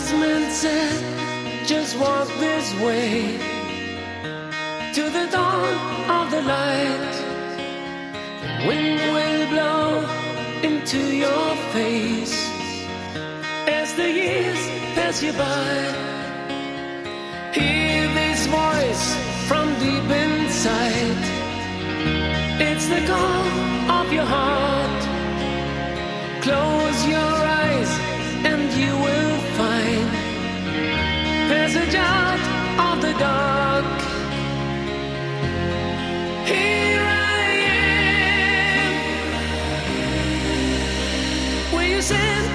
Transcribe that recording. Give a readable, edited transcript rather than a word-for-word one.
man said, just walk this way to the dawn of the light. The wind will blow into your face as the years pass you by. Hear this voice from deep inside. It's the call of your heart. Close your eyes and you will find passage out of the dark. Here I am, where you said